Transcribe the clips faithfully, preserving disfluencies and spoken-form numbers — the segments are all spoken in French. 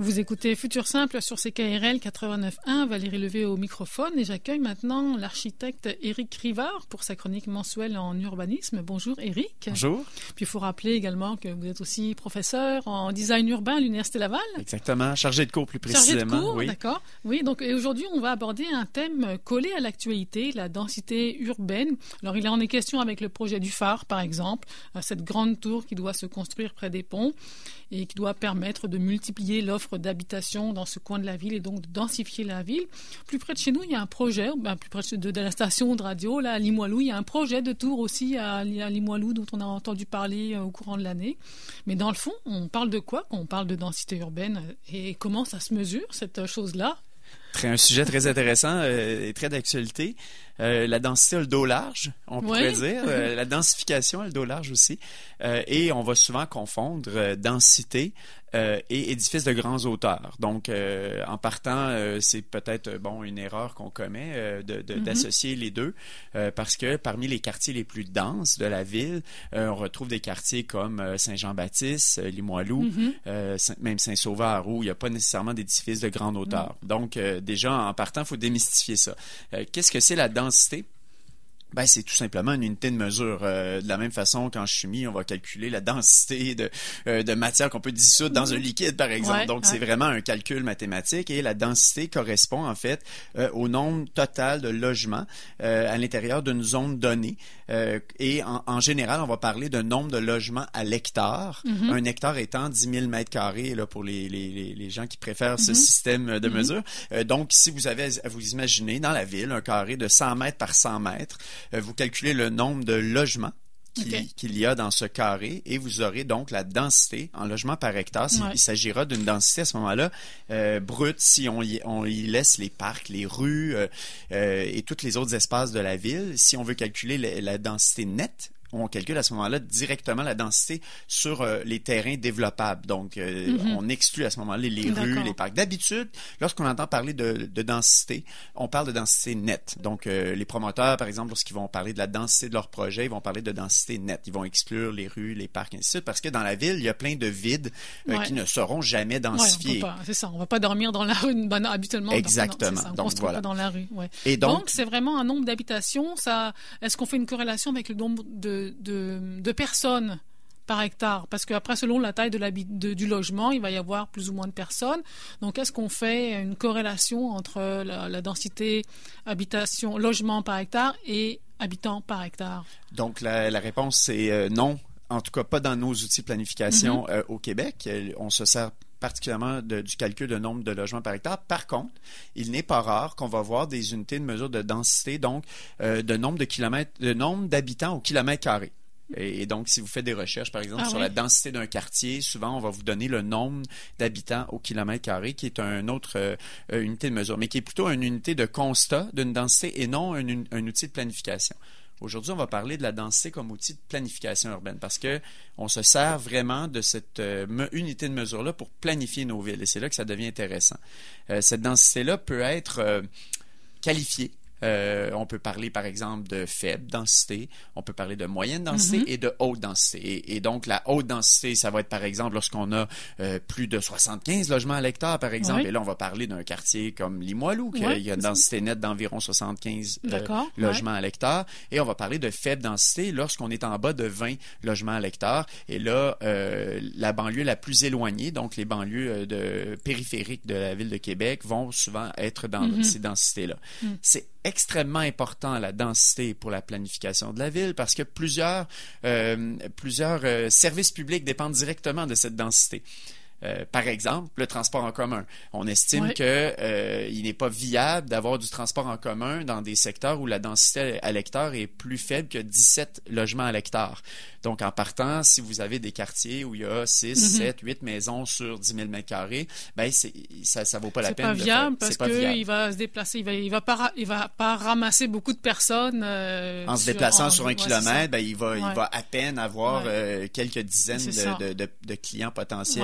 Vous écoutez Futur Simple sur C K R L quatre-vingt-neuf point un, Valérie Levé au microphone et j'accueille maintenant l'architecte Éric Rivard pour sa chronique mensuelle en urbanisme. Bonjour Éric. Bonjour. Puis il faut rappeler également que vous êtes aussi professeur en design urbain à l'Université Laval. Exactement, chargé de cours plus précisément. Chargé de cours, oui. D'accord. Oui, donc et aujourd'hui on va aborder un thème collé à l'actualité, la densité urbaine. Alors il en est question avec le projet du phare par exemple, cette grande tour qui doit se construire près des ponts et qui doit permettre de multiplier l'offre d'habitation dans ce coin de la ville et donc de densifier la ville. Plus près de chez nous, il y a un projet, ben plus près de, de la station de radio, là, à Limoilou, il y a un projet de tour aussi à, à Limoilou dont on a entendu parler euh, au courant de l'année. Mais dans le fond, on parle de quoi quand on parle de densité urbaine et comment ça se mesure, cette chose-là? Très, un sujet très intéressant euh, et très d'actualité. Euh, la densité a le dos large, on oui. pourrait dire. Euh, la densification a le dos large aussi. Euh, et on va souvent confondre euh, densité euh, et édifice de grandes hauteurs. Donc, euh, en partant, euh, c'est peut-être bon une erreur qu'on commet euh, de, de, mm-hmm. d'associer les deux euh, parce que parmi les quartiers les plus denses de la ville, euh, on retrouve des quartiers comme euh, Saint-Jean-Baptiste, euh, Limoilou, mm-hmm. euh, même Saint-Sauveur, où il n'y a pas nécessairement d'édifices de grande hauteur. Mm-hmm. Donc, euh, déjà, en partant, il faut démystifier ça. Euh, qu'est-ce que c'est la densité? Ben, c'est tout simplement une unité de mesure. Euh, de la même façon, qu'en chimie, on va calculer la densité de, euh, de matière qu'on peut dissoudre dans un liquide, par exemple. Ouais, Donc, ouais. c'est vraiment un calcul mathématique et la densité correspond, en fait, euh, au nombre total de logements euh, à l'intérieur d'une zone donnée. Euh, et en, en général, on va parler de nombre de logements à l'hectare. Mm-hmm. Un hectare étant dix mille mètres carrés, là, pour les, les, les gens qui préfèrent mm-hmm. ce système de mm-hmm. mesure. Euh, donc, si vous avez à vous imaginer dans la ville un carré de cent mètres par cent mètres, vous calculez le nombre de logements qu'il, okay. qu'il y a dans ce carré et vous aurez donc la densité en logements par hectare. Ouais. Il s'agira d'une densité à ce moment-là euh, brute si on y, on y laisse les parcs, les rues euh, euh, et tous les autres espaces de la ville. Si on veut calculer la, la densité nette, on calcule à ce moment-là directement la densité sur euh, les terrains développables. Donc, euh, mm-hmm. on exclut à ce moment-là les, les rues, les parcs. D'habitude, lorsqu'on entend parler de, de densité, on parle de densité nette. Donc, euh, les promoteurs, par exemple, lorsqu'ils vont parler de la densité de leur projet, ils vont parler de densité nette. Ils vont exclure les rues, les parcs, ainsi de suite, parce que dans la ville, il y a plein de vides euh, ouais. qui ne seront jamais densifiés. Ouais, on peut pas, c'est ça, on ne va pas dormir dans la rue ben, habituellement. Exactement. Non, non, ça, on donc, construit voilà. pas dans la rue. Ouais. Et donc, donc, c'est vraiment un nombre d'habitations. Ça, est-ce qu'on fait une corrélation avec le nombre de De, de personnes par hectare, parce qu'après, selon la taille de la, de, du logement, il va y avoir plus ou moins de personnes. Donc, est-ce qu'on fait une corrélation entre la, la densité habitation, logement par hectare et habitants par hectare? Donc, la, la réponse, c'est euh, non. En tout cas, pas dans nos outils de planification mm-hmm. euh, au Québec. On se sert particulièrement de, du calcul de nombre de logements par hectare. Par contre, il n'est pas rare qu'on va voir des unités de mesure de densité, donc euh, de nombre de kilomètres, de nombre d'habitants au kilomètre carré. Et, et donc, si vous faites des recherches, par exemple, ah, sur oui. la densité d'un quartier, souvent, on va vous donner le nombre d'habitants au kilomètre carré, qui est une autre euh, unité de mesure, mais qui est plutôt une unité de constat d'une densité et non un, un, un outil de planification. Aujourd'hui, on va parler de la densité comme outil de planification urbaine parce que on se sert vraiment de cette euh, unité de mesure-là pour planifier nos villes. Et c'est là que ça devient intéressant. Euh, cette densité-là peut être euh, qualifiée. Euh, on peut parler, par exemple, de faible densité, on peut parler de moyenne densité mm-hmm. et de haute densité. Et, et donc, la haute densité, ça va être, par exemple, lorsqu'on a euh, plus de soixante-quinze logements à l'hectare, par exemple. Oui. Et là, on va parler d'un quartier comme Limoilou, qui oui, a, il y a une densité ça. nette d'environ soixante-quinze euh, logements ouais. à l'hectare. Et on va parler de faible densité lorsqu'on est en bas de vingt logements à l'hectare. Et là, euh, la banlieue la plus éloignée, donc les banlieues de, périphériques de la ville de Québec, vont souvent être dans mm-hmm. ces densités-là. Mm. C'est extrêmement important la densité pour la planification de la ville parce que plusieurs, euh, plusieurs euh, services publics dépendent directement de cette densité. Euh, par exemple, le transport en commun. On estime oui. que euh, il n'est pas viable d'avoir du transport en commun dans des secteurs où la densité à l'hectare est plus faible que dix-sept logements à l'hectare. Donc, en partant, si vous avez des quartiers où il y a six, mm-hmm. sept, huit maisons sur dix mille mètres carrés, ben c'est, ça ne vaut pas la c'est peine pas de viable faire. Parce c'est pas viable qu'il va se déplacer, il va, il va pas, il va pas ramasser beaucoup de personnes. Euh, en se sur, déplaçant en, sur un ouais, kilomètre, ben, il va, ouais. il va à peine avoir ouais. euh, quelques dizaines de, de, de, de clients potentiels. Ouais. Euh,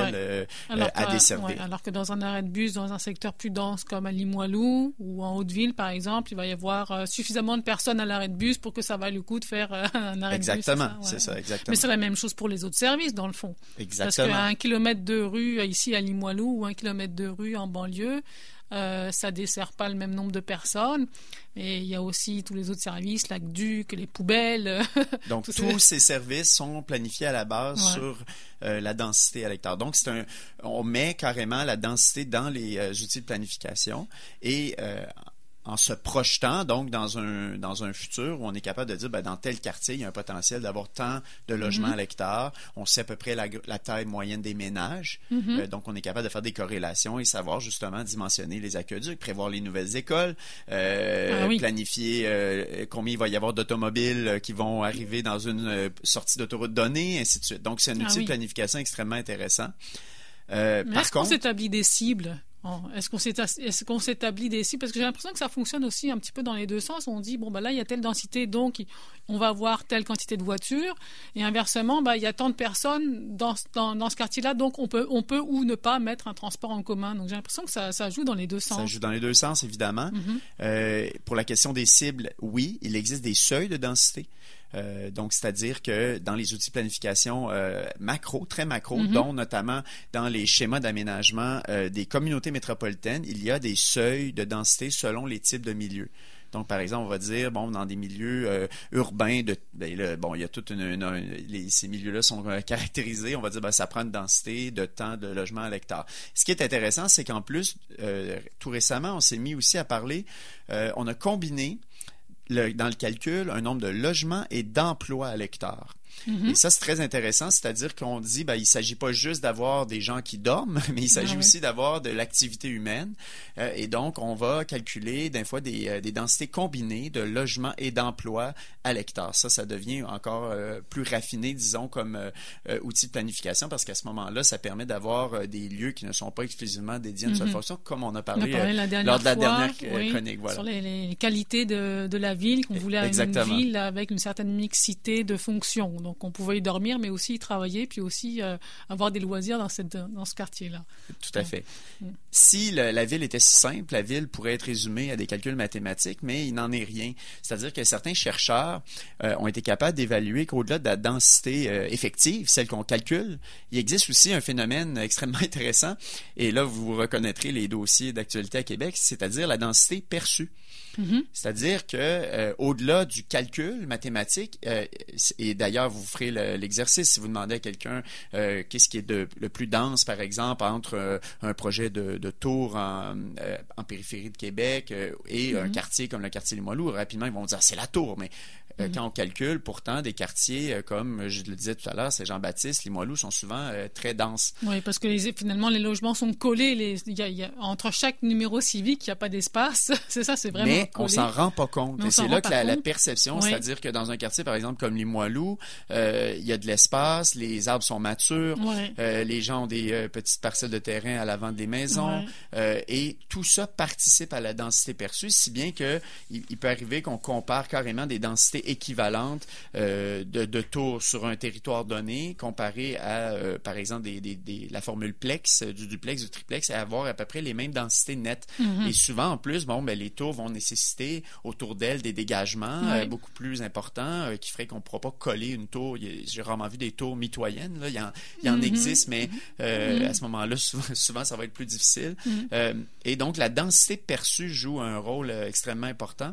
alors à desservir. Ouais, alors que dans un arrêt de bus, dans un secteur plus dense comme à Limoilou ou en Haute-Ville, par exemple, il va y avoir euh, suffisamment de personnes à l'arrêt de bus pour que ça vaille le coup de faire euh, un arrêt exactement, de bus. C'est ça, ouais. c'est ça, exactement. Mais c'est la même chose pour les autres services, dans le fond. Exactement. Parce qu'à un kilomètre de rue ici à Limoilou ou un kilomètre de rue en banlieue, Euh, ça dessert pas le même nombre de personnes. Et il y a aussi tous les autres services, l'aqueduc, les poubelles. Donc, tous ces... ces services sont planifiés à la base ouais. sur euh, la densité à l'hectare. Donc, c'est un, on met carrément la densité dans les euh, outils de planification et euh, en se projetant donc dans un dans un futur où on est capable de dire ben, dans tel quartier il y a un potentiel d'avoir tant de logements mm-hmm. à l'hectare, on sait à peu près la, la taille moyenne des ménages, mm-hmm. euh, donc on est capable de faire des corrélations et savoir justement dimensionner les aqueducs, prévoir les nouvelles écoles, euh, ah, oui. planifier euh, combien il va y avoir d'automobiles qui vont arriver dans une euh, sortie d'autoroute donnée, ainsi de suite. Donc c'est un outil ah, oui. de planification extrêmement intéressant. Euh, Mais par est-ce contre, qu'on s'établit des cibles? Est-ce qu'on, est-ce qu'on s'établit des cibles? Parce que j'ai l'impression que ça fonctionne aussi un petit peu dans les deux sens. On dit, bon, ben là, il y a telle densité, donc on va avoir telle quantité de voitures. Et inversement, ben, il y a tant de personnes dans, dans, dans ce quartier-là, donc on peut, on peut ou ne pas mettre un transport en commun. Donc j'ai l'impression que ça, ça joue dans les deux sens. Ça joue dans les deux sens, évidemment. Mm-hmm. Euh, pour la question des cibles, oui, il existe des seuils de densité. Euh, donc, c'est-à-dire que dans les outils de planification euh, macro, très macro, mm-hmm. dont notamment dans les schémas d'aménagement euh, des communautés métropolitaines, il y a des seuils de densité selon les types de milieux. Donc, par exemple, on va dire, bon, dans des milieux euh, urbains, de, ben, là, bon, il y a toute une, une, une les, ces milieux-là sont euh, caractérisés. On va dire, ben, ça prend une densité de temps de logement à l'hectare. Ce qui est intéressant, c'est qu'en plus, euh, tout récemment, on s'est mis aussi à parler, euh, on a combiné Le, dans le calcul, un nombre de logements et d'emplois à l'hectare. Mm-hmm. Et ça, c'est très intéressant, c'est-à-dire qu'on dit, ben, il ne s'agit pas juste d'avoir des gens qui dorment, mais il s'agit ah, aussi oui. d'avoir de l'activité humaine. Euh, et donc, on va calculer des fois des, euh, des densités combinées de logements et d'emplois à l'hectare. Ça, ça devient encore euh, plus raffiné, disons, comme euh, euh, outil de planification, parce qu'à ce moment-là, ça permet d'avoir euh, des lieux qui ne sont pas exclusivement dédiés à une mm-hmm. seule fonction, comme on a parlé, on a parlé euh, lors de la fois, dernière oui, chronique. Voilà. Sur les, les qualités de, de la ville, qu'on voulait Exactement. Une ville avec une certaine mixité de fonctions. Donc, on pouvait y dormir, mais aussi y travailler, puis aussi euh, avoir des loisirs dans, cette, dans ce quartier-là. Tout à fait. Mm. Si le, la ville était si simple, la ville pourrait être résumée à des calculs mathématiques, mais il n'en est rien. C'est-à-dire que certains chercheurs euh, ont été capables d'évaluer qu'au-delà de la densité euh, effective, celle qu'on calcule, il existe aussi un phénomène extrêmement intéressant, et là, vous reconnaîtrez les dossiers d'actualité à Québec, c'est-à-dire la densité perçue. Mm-hmm. C'est-à-dire que euh, au-delà du calcul mathématique, euh, et d'ailleurs vous ferez le, l'exercice si vous demandez à quelqu'un euh, qu'est-ce qui est de, le plus dense, par exemple, entre euh, un projet de, de tour en, euh, en périphérie de Québec euh, et mm-hmm. un quartier comme le quartier Limoilou, rapidement ils vont dire c'est la tour, mais euh, mm-hmm. quand on calcule, pourtant des quartiers euh, comme je le disais tout à l'heure, Saint-Jean-Baptiste, Limoilou sont souvent euh, très denses. Oui, parce que les, finalement les logements sont collés, les, y a, y a, entre chaque numéro civique il n'y a pas d'espace, c'est ça, c'est vraiment. Mais on s'en rend pas compte. Et c'est là que la, la perception, oui. c'est-à-dire que dans un quartier, par exemple, comme Limoilou, euh, il y a de l'espace, les arbres sont matures, oui. euh, les gens ont des euh, petites parcelles de terrain à l'avant des maisons, oui. euh, et tout ça participe à la densité perçue, si bien que il, il peut arriver qu'on compare carrément des densités équivalentes euh, de, de tours sur un territoire donné, comparé à, euh, par exemple, des, des, des, la formule plex, du duplex, du triplex, et avoir à peu près les mêmes densités nettes. Mm-hmm. Et souvent, en plus, bon, ben, les tours vont nécessiter autour d'elle des dégagements oui. euh, beaucoup plus importants euh, qui feraient qu'on ne pourra pas coller une tour. J'ai rarement vu des tours mitoyennes. Là. Il y en, il y en mm-hmm. existe, mais euh, mm-hmm. à ce moment-là, souvent, souvent, ça va être plus difficile. Mm-hmm. Euh, et donc, la densité perçue joue un rôle euh, extrêmement important.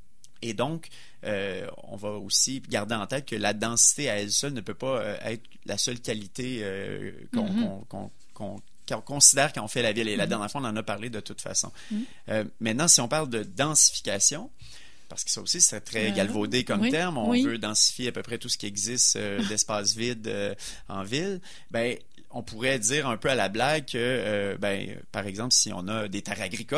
Et donc, euh, on va aussi garder en tête que la densité à elle seule ne peut pas euh, être la seule qualité euh, qu'on, mm-hmm. qu'on, qu'on, qu'on qu'on considère quand on fait la ville. Et la dernière fois, on en a parlé de toute façon. Mm-hmm. Euh, maintenant, si on parle de densification, parce que ça aussi, c'est très galvaudé comme oui, terme, on oui. veut densifier à peu près tout ce qui existe euh, d'espace vide euh, en ville, ben on pourrait dire un peu à la blague que, euh, ben, par exemple, si on a des terres agricoles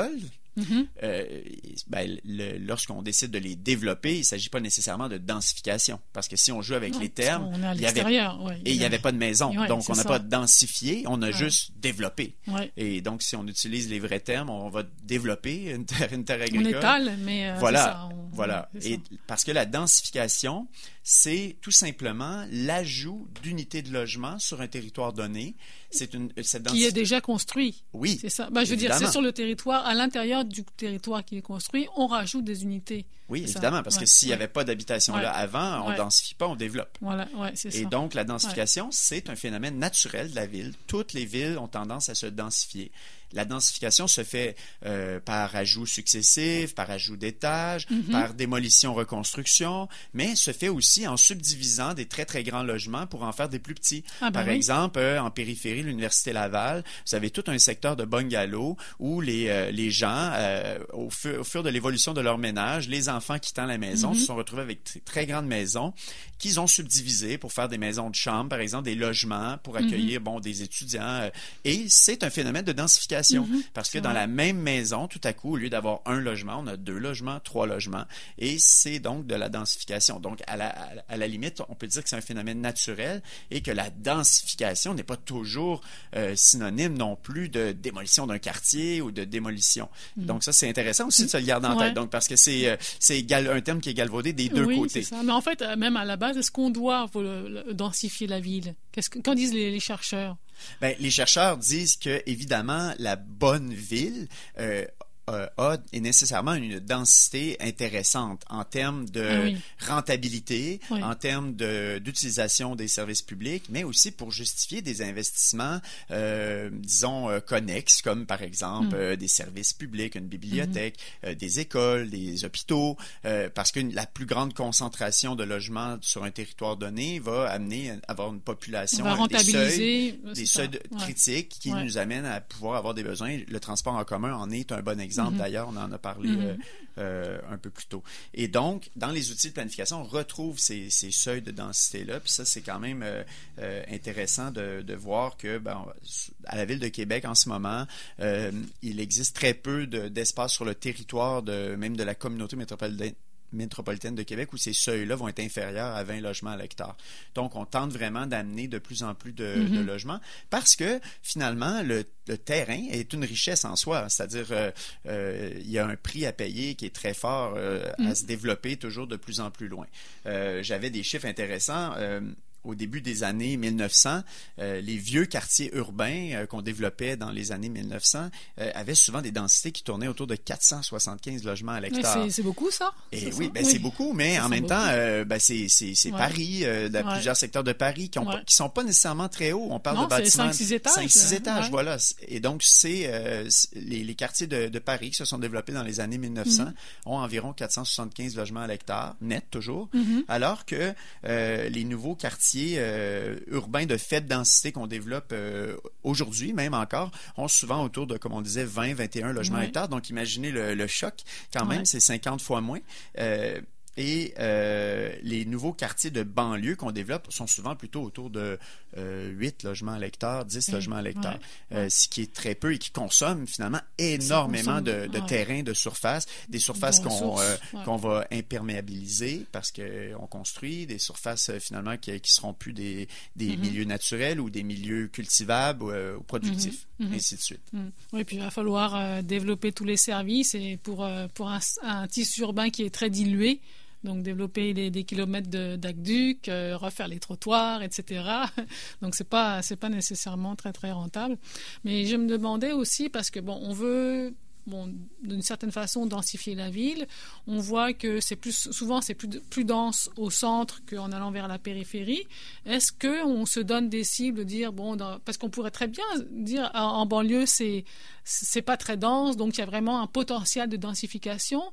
Mm-hmm. Euh, ben, le, lorsqu'on décide de les développer, il ne s'agit pas nécessairement de densification. Parce que si on joue avec non, les termes, on est à il y avait, ouais, et il n'y avait pas de maison. Ouais, donc, on n'a pas densifié, on a ouais. juste développé. Ouais. Et donc, si on utilise les vrais termes, on va développer une terre, une terre agricole. On étale, mais euh, voilà, c'est ça. On, voilà. C'est et ça. Parce que la densification, c'est tout simplement l'ajout d'unités de logement sur un territoire donné. C'est une cette qui est déjà construit. Oui. C'est ça. Ben, je veux évidemment. dire, c'est sur le territoire, à l'intérieur du territoire qui est construit, on rajoute des unités. Oui, c'est évidemment, ça. parce ouais, que s'il n'y ouais. avait pas d'habitation ouais. là avant, on ne ouais. densifie pas, on développe. Voilà, ouais, c'est Et ça. donc, la densification, ouais. c'est un phénomène naturel de la ville. Toutes les villes ont tendance à se densifier. La densification se fait euh, par ajout successif, par ajout d'étages, mm-hmm. par démolition-reconstruction, mais se fait aussi en subdivisant des très, très grands logements pour en faire des plus petits. Ah, ben par oui. exemple, euh, en périphérie, l'Université Laval, vous avez tout un secteur de bungalows où les, euh, les gens, euh, au, fur, au fur de l'évolution de leur ménage, les enfants quittant la maison, mm-hmm. se sont retrouvés avec t- très grandes maisons qu'ils ont subdivisées pour faire des maisons de chambre, par exemple, des logements pour accueillir mm-hmm. bon, des étudiants. Euh, et c'est un phénomène de densification. Mm-hmm. Parce que c'est dans vrai. La même maison, tout à coup, au lieu d'avoir un logement, on a deux logements, trois logements. Et c'est donc de la densification. Donc, à la, à la limite, on peut dire que c'est un phénomène naturel et que la densification n'est pas toujours euh, synonyme non plus de démolition d'un quartier ou de démolition. Mm-hmm. Donc, ça, c'est intéressant aussi de se le garder en ouais. tête. Donc, parce que c'est, euh, c'est gal- un terme qui est galvaudé des deux oui, côtés. C'est ça. Mais en fait, même à la base, est-ce qu'on doit le, le, densifier la ville? Qu'est-ce que, qu'en disent les, les chercheurs? Ben, les chercheurs disent que, évidemment, la bonne ville euh, euh, a est nécessairement une densité intéressante en termes de ah oui. rentabilité, oui. en termes de, d'utilisation des services publics, mais aussi pour justifier des investissements, euh, disons, euh, connexes, comme par exemple mm. euh, des services publics, une bibliothèque, mm-hmm. euh, des écoles, des hôpitaux, euh, parce que la plus grande concentration de logements sur un territoire donné va amener à avoir une population, va rentabiliser, des seuils, des seuils ouais. critiques qui ouais. nous amènent à pouvoir avoir des besoins. Le transport en commun en est un bon exemple. Mm-hmm. D'ailleurs, on en a parlé mm-hmm. euh, euh, un peu plus tôt. Et donc, dans les outils de planification, on retrouve ces, ces seuils de densité-là. Puis ça, c'est quand même euh, euh, intéressant de, de voir que, ben, à la Ville de Québec, en ce moment, euh, il existe très peu de, d'espace sur le territoire, de, même de la communauté métropolitaine métropolitaine de Québec où ces seuils-là vont être inférieurs à vingt logements à l'hectare. Donc, on tente vraiment d'amener de plus en plus de, mm-hmm. de logements parce que, finalement, le, le terrain est une richesse en soi. C'est-à-dire, euh, euh, il y a un prix à payer qui est très fort euh, mm. à se développer toujours de plus en plus loin. Euh, j'avais des chiffres intéressants. Euh, Au début des années mille neuf cents, euh, les vieux quartiers urbains euh, qu'on développait dans les années mille neuf cents euh, avaient souvent des densités qui tournaient autour de quatre cent soixante-quinze logements à l'hectare. C'est, c'est beaucoup, ça? Et c'est oui, ça? ben, oui, c'est beaucoup, mais en même beaucoup. temps, euh, ben, c'est, c'est, c'est ouais. Paris, euh, de ouais. plusieurs secteurs de Paris qui ne ouais. sont pas nécessairement très hauts. On parle non, de bâtiments cinq six étages. cinq six étages, ouais. voilà. Et donc, c'est, euh, c'est les, les quartiers de, de Paris qui se sont développés dans les années mille neuf cents mm-hmm. ont environ quatre cent soixante-quinze logements à l'hectare, net toujours, mm-hmm. alors que euh, les nouveaux quartiers euh, urbains de faible densité qu'on développe euh, aujourd'hui, même encore, ont souvent autour de, comme on disait, vingt, vingt et un logements ouais. hectares. Donc, imaginez le, le choc. Quand même, ouais. c'est cinquante fois moins. Euh, Et euh, les nouveaux quartiers de banlieue qu'on développe sont souvent plutôt autour de euh, huit logements à l'hectare, dix mmh, logements à l'hectare, ouais, euh, ouais. ce qui est très peu et qui consomme finalement énormément consomme, de, de ouais. terrain, de surface, des surfaces qu'on, euh, ouais. qu'on va imperméabiliser parce qu'on construit, des surfaces euh, finalement qui ne seront plus des, des mmh. milieux naturels ou des milieux cultivables ou, euh, ou productifs, mmh. ainsi de suite. Mmh. Oui, puis il va falloir euh, développer tous les services et pour, euh, pour un, un tissu urbain qui est très dilué. Donc, développer des, des kilomètres de, d'aqueduc, euh, refaire les trottoirs, et cetera. Donc, c'est pas, c'est pas nécessairement très, très rentable. Mais je me demandais aussi, parce que, bon, on veut, bon, d'une certaine façon, densifier la ville. On voit que c'est plus, souvent, c'est plus, plus dense au centre qu'en allant vers la périphérie. Est-ce qu'on se donne des cibles, dire, bon, dans, parce qu'on pourrait très bien dire, en, en banlieue, c'est, c'est pas très dense, donc il y a vraiment un potentiel de densification.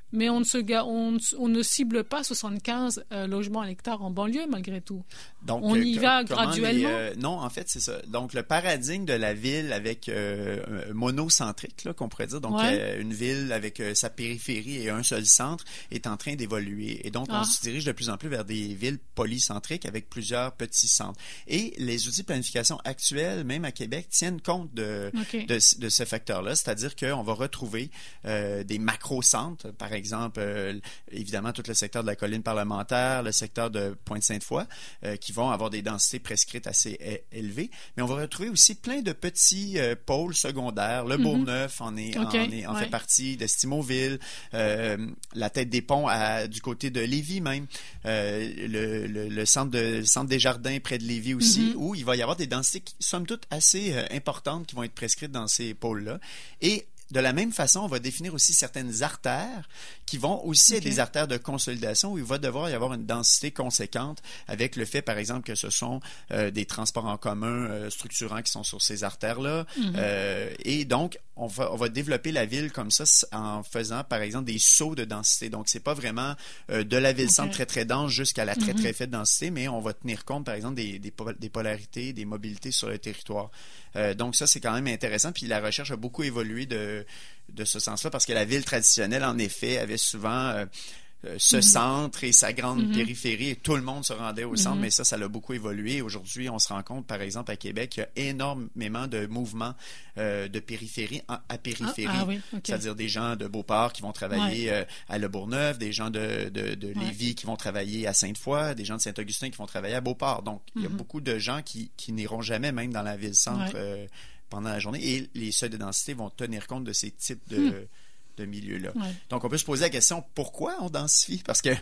Mais on ne, se, on, on ne cible pas soixante-quinze euh, logements à l'hectare en banlieue, malgré tout. Donc, on y euh, va comment graduellement. Les, euh, non, en fait, c'est ça. Donc, le paradigme de la ville avec euh, monocentrique, là, qu'on pourrait dire, donc ouais. euh, une ville avec euh, sa périphérie et un seul centre, est en train d'évoluer. Et donc, ah. on se dirige de plus en plus vers des villes polycentriques avec plusieurs petits centres. Et les outils de planification actuels, même à Québec, tiennent compte de, okay. de, de ce facteur-là, c'est-à-dire qu'on va retrouver euh, des macro-centres, par exemple, euh, évidemment, tout le secteur de la colline parlementaire, le secteur de Pointe-Sainte-Foy, euh, qui vont avoir des densités prescrites assez é- élevées. Mais on va retrouver aussi plein de petits euh, pôles secondaires. Le mm-hmm. Bourgneuf en, est, okay. en, est, en ouais. fait partie, de Stimoville, euh, la Tête des Ponts à, du côté de Lévis même, euh, le, le, le, centre de, le centre des Jardins près de Lévis aussi, mm-hmm. où il va y avoir des densités qui, somme toute, assez euh, importantes qui vont être prescrites dans ces pôles-là. Et de la même façon, on va définir aussi certaines artères qui vont aussi okay. être des artères de consolidation où il va devoir y avoir une densité conséquente avec le fait, par exemple, que ce sont euh, des transports en commun euh, structurants qui sont sur ces artères-là. Mm-hmm. Euh, et donc, on va, on va développer la ville comme ça en faisant, par exemple, des sauts de densité. Donc, c'est pas vraiment euh, de la ville-centre okay. très, très dense jusqu'à la très, mm-hmm. très faible densité, mais on va tenir compte, par exemple, des, des, des polarités, des mobilités sur le territoire. Euh, donc, ça, c'est quand même intéressant. Puis, la recherche a beaucoup évolué de, de ce sens-là parce que la ville traditionnelle, en effet, avait souvent euh, ce mm-hmm. centre et sa grande mm-hmm. périphérie et tout le monde se rendait au centre, mm-hmm. mais ça, ça a beaucoup évolué. Aujourd'hui, on se rend compte, par exemple, à Québec, qu'il y a énormément de mouvements euh, de périphérie à, à périphérie, ah, ah oui, okay. c'est-à-dire des gens de Beauport qui vont travailler ouais. euh, à Le Bourgneuf, des gens de, de, de Lévis ouais. qui vont travailler à Sainte-Foy, des gens de Saint-Augustin qui vont travailler à Beauport. Donc, mm-hmm. il y a beaucoup de gens qui, qui n'iront jamais même dans la ville-centre ouais. euh, pendant la journée et les seuils de densité vont tenir compte de ces types de... Mm. de milieux-là. Ouais. Donc, on peut se poser la question, pourquoi on densifie? Parce que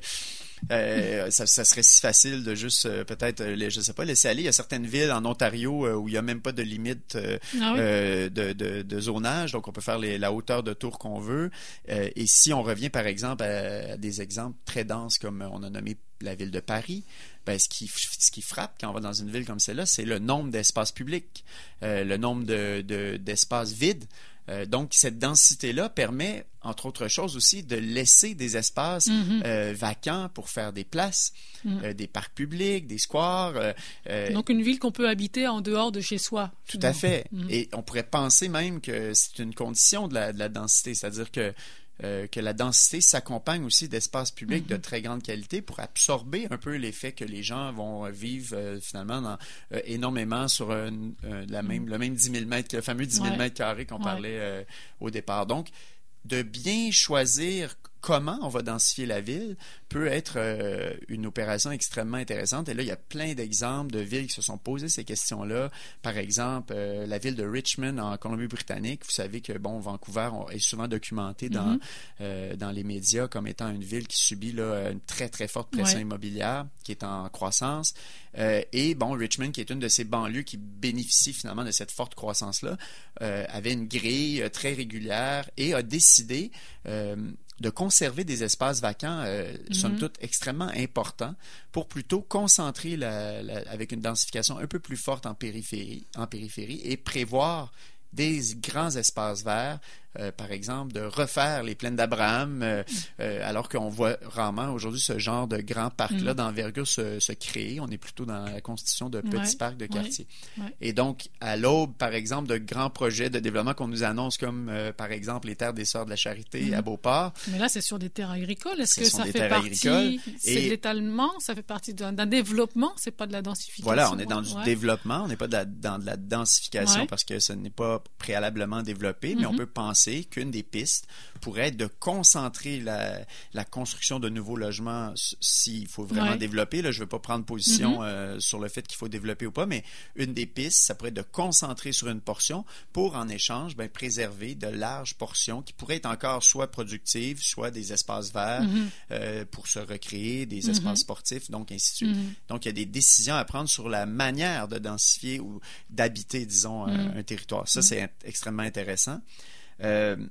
euh, ça, ça serait si facile de juste, euh, peut-être, les, je sais pas, laisser aller. Il y a certaines villes en Ontario euh, où il n'y a même pas de limite euh, ah oui. euh, de, de, de zonage, donc on peut faire les, la hauteur de tour qu'on veut. Euh, et si on revient, par exemple, à, à des exemples très denses, comme on a nommé la ville de Paris, ben, ce, qui, ce qui frappe quand on va dans une ville comme celle-là, c'est le nombre d'espaces publics, euh, le nombre de, de, d'espaces vides. Euh, donc, cette densité-là permet, entre autres choses aussi, de laisser des espaces mm-hmm. euh, vacants pour faire des places, mm. euh, des parcs publics, des squares. Euh, euh, donc, une ville qu'on peut habiter en dehors de chez soi. Tout à fait. Mm. Et on pourrait penser même que c'est une condition de la, de la densité, c'est-à-dire que Euh, que la densité s'accompagne aussi d'espaces publics mm-hmm. de très grande qualité pour absorber un peu l'effet que les gens vont vivre euh, finalement dans, euh, énormément sur euh, euh, la même, mm. le même dix mille mètres, le fameux dix mille ouais. mètres carrés qu'on ouais. parlait euh, au départ. Donc, de bien choisir comment on va densifier la ville peut être euh, une opération extrêmement intéressante. Et là, il y a plein d'exemples de villes qui se sont posées ces questions-là. Par exemple, euh, la ville de Richmond en Colombie-Britannique. Vous savez que, bon, Vancouver on, est souvent documenté dans, mm-hmm. euh, dans les médias comme étant une ville qui subit là, une très, très forte pression ouais. immobilière, qui est en croissance. Euh, et, bon, Richmond, qui est une de ces banlieues qui bénéficie finalement de cette forte croissance-là, euh, avait une grille euh, très régulière et a décidé euh, de conserver des espaces vacants, euh, mm-hmm. somme toute, extrêmement importants pour plutôt concentrer, la, la, avec une densification un peu plus forte en périphérie, en périphérie et prévoir des grands espaces verts, euh, par exemple, de refaire les plaines d'Abraham, euh, euh, alors qu'on voit rarement aujourd'hui ce genre de grands parcs-là mm. d'envergure se, se créer. On est plutôt dans la constitution de petits ouais. parcs de quartier. Ouais. Ouais. Et donc, à l'aube, par exemple, de grands projets de développement qu'on nous annonce, comme, euh, par exemple, les terres des Sœurs de la Charité mm. à Beauport. Mais là, c'est sur des terres agricoles. Est-ce que ça fait partie... C'est de l'étalement, ça fait partie d'un, d'un développement, c'est pas de la densification. Voilà, on est dans du ouais. développement, on n'est pas de la, dans de la densification ouais. parce que ce n'est pas préalablement développé, mais mm-hmm. on peut penser qu'une des pistes pourrait être de concentrer la, la construction de nouveaux logements s'il faut vraiment ouais. développer. Là, je ne veux pas prendre position mm-hmm. euh, sur le fait qu'il faut développer ou pas, mais une des pistes, ça pourrait être de concentrer sur une portion pour, en échange, ben, préserver de larges portions qui pourraient être encore soit productives, soit des espaces verts mm-hmm. euh, pour se recréer, des mm-hmm. espaces sportifs, donc ainsi de suite. Mm-hmm. Donc, il y a des décisions à prendre sur la manière de densifier ou d'habiter, disons, mm-hmm. un, un territoire. Ça, mm-hmm. c'est extrêmement intéressant. Euh,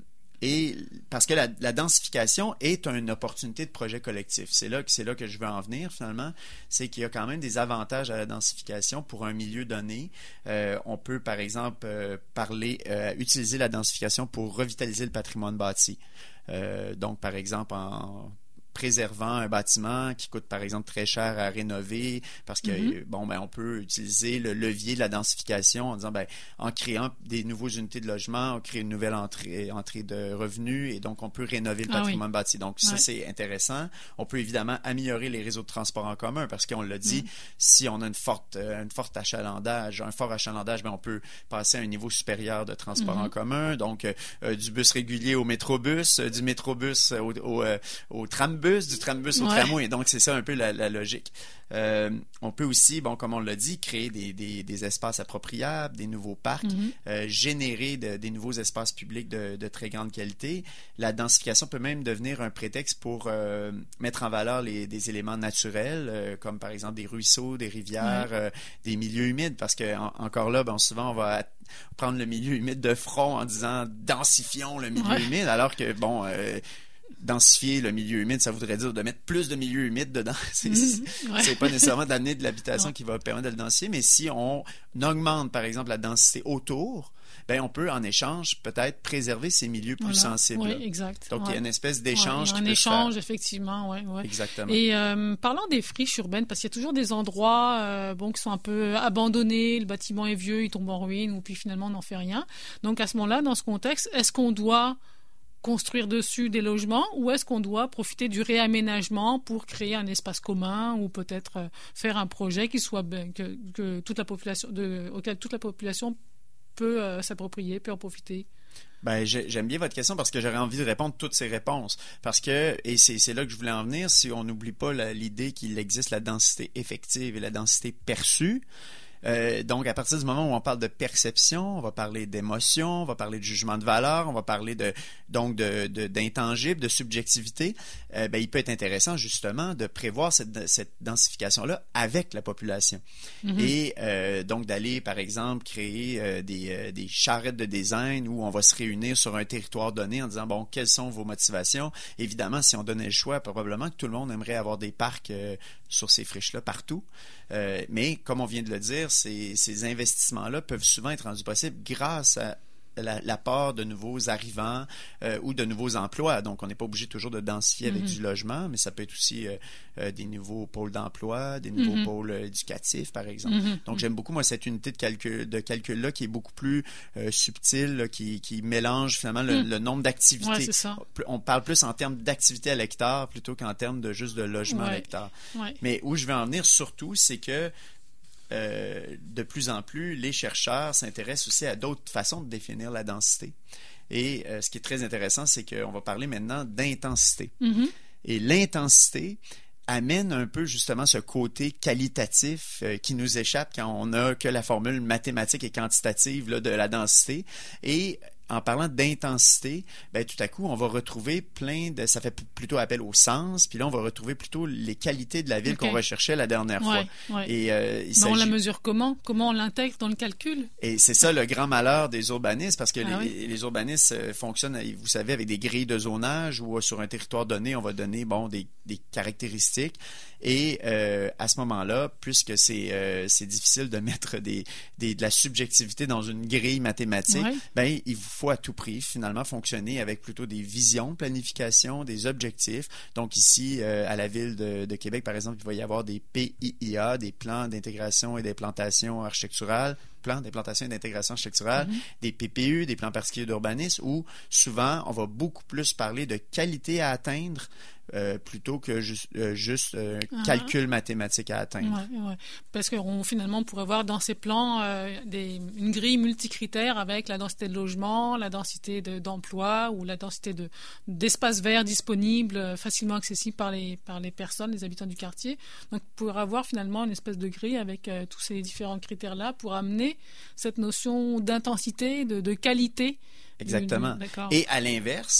Et parce que la, la densification est une opportunité de projet collectif. C'est là, c'est là que je veux en venir finalement. C'est qu'il y a quand même des avantages à la densification pour un milieu donné. Euh, on peut par exemple euh, parler, euh, utiliser la densification pour revitaliser le patrimoine bâti. Euh, donc par exemple en préservant un bâtiment qui coûte par exemple très cher à rénover parce que mm-hmm. bon ben on peut utiliser le levier de la densification en disant ben en créant des nouvelles unités de logement, on crée une nouvelle entrée entrée de revenus et donc on peut rénover le ah patrimoine oui. bâti. Donc ça ouais. c'est intéressant. On peut évidemment améliorer les réseaux de transport en commun parce qu'on l'a dit, mm. si on a une forte une forte achalandage, un fort achalandage, ben on peut passer à un niveau supérieur de transport mm-hmm. en commun. Donc euh, du bus régulier au métrobus, euh, du métrobus au au, euh, au tram bus, du trambus au ouais. tramway. Donc, c'est ça un peu la, la logique. Euh, on peut aussi, bon, comme on l'a dit, créer des, des, des espaces appropriables, des nouveaux parcs, mm-hmm. euh, générer de, des nouveaux espaces publics de, de très grande qualité. La densification peut même devenir un prétexte pour euh, mettre en valeur les, des éléments naturels, euh, comme par exemple des ruisseaux, des rivières, ouais. euh, des milieux humides, parce que en, encore là, bon, souvent, on va prendre le milieu humide de front en disant « densifions le milieu ouais. humide », alors que, bon... Euh, densifier le milieu humide, ça voudrait dire de mettre plus de milieux humides dedans. C'est, mmh, ouais. c'est pas nécessairement d'amener de l'habitation non. qui va permettre de le densifier, mais si on augmente, par exemple, la densité autour, ben on peut, en échange, peut-être préserver ces milieux plus voilà. sensibles. Oui, exact. Donc, ouais. il y a une espèce d'échange ouais, qui un peut échange, se faire. effectivement, oui. Ouais. Exactement. Et euh, parlant des friches urbaines, parce qu'il y a toujours des endroits euh, bon, qui sont un peu abandonnés, le bâtiment est vieux, il tombe en ruine, ou puis finalement, on n'en fait rien. Donc, à ce moment-là, dans ce contexte, est-ce qu'on doit construire dessus des logements ou est-ce qu'on doit profiter du réaménagement pour créer un espace commun ou peut-être euh, faire un projet qui soit ben, que, que toute la population de, auquel toute la population peut euh, s'approprier, peut en profiter? Ben, j'aime bien votre question parce que j'aurais envie de répondre toutes ces réponses. Parce que, et c'est, c'est là que je voulais en venir, si on n'oublie pas la, l'idée qu'il existe la densité effective et la densité perçue. Euh, donc, à partir du moment où on parle de perception, on va parler d'émotion, on va parler de jugement de valeur, on va parler de donc de, de d'intangible, de subjectivité. Euh, ben, il peut être intéressant justement de prévoir cette, cette densification-là avec la population mm-hmm. et euh, donc d'aller, par exemple, créer euh, des, euh, des charrettes de design où on va se réunir sur un territoire donné en disant bon, quelles sont vos motivations? Évidemment, si on donnait le choix, probablement que tout le monde aimerait avoir des parcs euh, sur ces friches-là partout. Euh, mais comme on vient de le dire, ces, ces investissements-là peuvent souvent être rendus possibles grâce à la, l'apport de nouveaux arrivants euh, ou de nouveaux emplois. Donc, on n'est pas obligé toujours de densifier mm-hmm. avec du logement, mais ça peut être aussi euh, euh, des nouveaux pôles d'emploi, des nouveaux mm-hmm. pôles éducatifs, par exemple. Mm-hmm. Donc, j'aime beaucoup, moi, cette unité de calcul, de calcul-là qui est beaucoup plus euh, subtile, là, qui, qui mélange finalement le, mm. le nombre d'activités. Ouais, c'est ça. On parle plus en termes d'activité à l'hectare plutôt qu'en termes de juste de logement ouais. à l'hectare. Ouais. Mais où je vais en venir surtout, c'est que Euh, de plus en plus, les chercheurs s'intéressent aussi à d'autres façons de définir la densité. Et euh, ce qui est très intéressant, c'est qu'on va parler maintenant d'intensité. Mm-hmm. Et l'intensité amène un peu justement ce côté qualitatif euh, qui nous échappe quand on n'a que la formule mathématique et quantitative là, de la densité. Et en parlant d'intensité, ben, tout à coup, on va retrouver plein de... Ça fait plutôt appel au sens, puis là, on va retrouver plutôt les qualités de la ville okay. qu'on recherchait la dernière ouais, fois. Ouais. Et, euh, il Mais s'agit... on la mesure comment? Comment on l'intègre dans le calcul? Et c'est ça le grand malheur des urbanistes, parce que ah les, oui? les urbanistes euh, fonctionnent, vous savez, avec des grilles de zonage où sur un territoire donné, on va donner bon, des, des caractéristiques. Et euh, à ce moment-là, puisque c'est, euh, c'est difficile de mettre des, des, de la subjectivité dans une grille mathématique, ouais. ben, il vous faut à tout prix finalement fonctionner avec plutôt des visions de planification, des objectifs. Donc ici, euh, à la Ville de, de Québec, par exemple, il va y avoir des P I I A, des plans d'intégration et d'implantation architecturale, plans d'implantation et d'intégration architecturale, mm-hmm. des P P U, des plans particuliers d'urbanisme, où souvent, on va beaucoup plus parler de qualité à atteindre Euh, plutôt que juste, euh, juste euh, uh-huh. calcul mathématique à atteindre. Ouais, ouais. Parce qu'on finalement pourrait voir dans ces plans euh, des, une grille multicritère avec la densité de logement, la densité de, d'emploi ou la densité de, d'espaces verts disponibles, euh, facilement accessibles par les, par les personnes, les habitants du quartier. Donc, on pourrait avoir finalement une espèce de grille avec euh, tous ces différents critères-là pour amener cette notion d'intensité, de, de qualité. Exactement. Du, du, Et à l'inverse,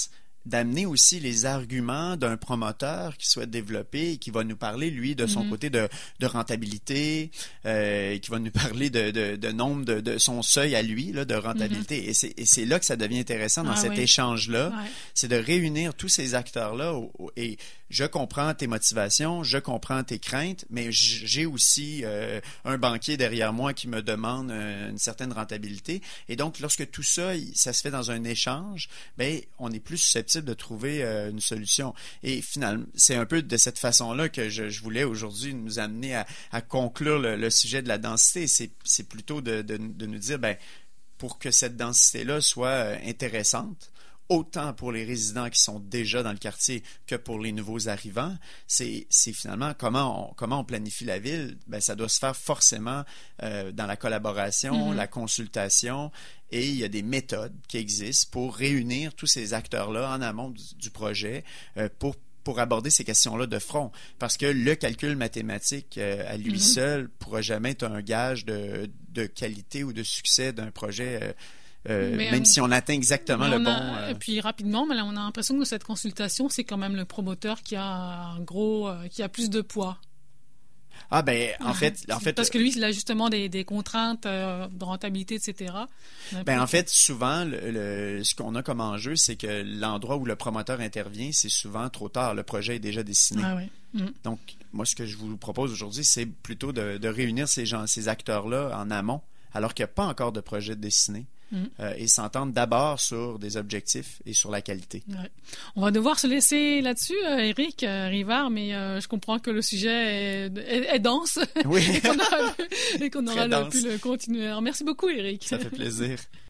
d'amener aussi les arguments d'un promoteur qui souhaite développer et qui va nous parler, lui, de son mm-hmm. côté de, de rentabilité, euh, qui va nous parler de, de, de nombre, de, de son seuil à lui, là, de rentabilité. Mm-hmm. Et, c'est, et c'est là que ça devient intéressant dans ah, cet oui. échange-là. Ouais. C'est de réunir tous ces acteurs-là au, au, et je comprends tes motivations, je comprends tes craintes, mais j'ai aussi euh, un banquier derrière moi qui me demande euh, une certaine rentabilité. Et donc, lorsque tout ça, ça se fait dans un échange, ben, on est plus susceptible de trouver euh, une solution. Et finalement, c'est un peu de cette façon-là que je, je voulais aujourd'hui nous amener à, à conclure le, le sujet de la densité. C'est, c'est plutôt de, de, de nous dire, ben, pour que cette densité-là soit euh, intéressante, autant pour les résidents qui sont déjà dans le quartier que pour les nouveaux arrivants, c'est, c'est finalement comment on, comment on planifie la ville. Ben, ça doit se faire forcément euh, dans la collaboration, mm-hmm. la consultation, et il y a des méthodes qui existent pour réunir tous ces acteurs-là en amont du, du projet euh, pour pour aborder ces questions-là de front. Parce que le calcul mathématique euh, à lui mm-hmm. seul ne pourra jamais être un gage de, de qualité ou de succès d'un projet euh, Euh, même on, si on atteint exactement le a, bon... Euh... Et puis rapidement, mais là, on a l'impression que cette consultation, c'est quand même le promoteur qui a un gros, euh, qui a plus de poids. Ah ben, en fait... en fait Parce que lui, il a justement des, des contraintes euh, de rentabilité, et cetera. Ben, en fait, souvent, le, le, ce qu'on a comme enjeu, c'est que l'endroit où le promoteur intervient, c'est souvent trop tard. Le projet est déjà dessiné. Ah oui. Mmh. Donc, moi, ce que je vous propose aujourd'hui, c'est plutôt de, de réunir ces gens, ces acteurs-là en amont, alors qu'il n'y a pas encore de projet dessiné. Mmh. Euh, et s'entendre d'abord sur des objectifs et sur la qualité. Ouais. On va devoir se laisser là-dessus, euh, Éric euh, Rivard, mais euh, je comprends que le sujet est, est, est dense oui. et qu'on aura, et qu'on aura le, pu le continuer. Alors, merci beaucoup, Éric. Ça fait plaisir.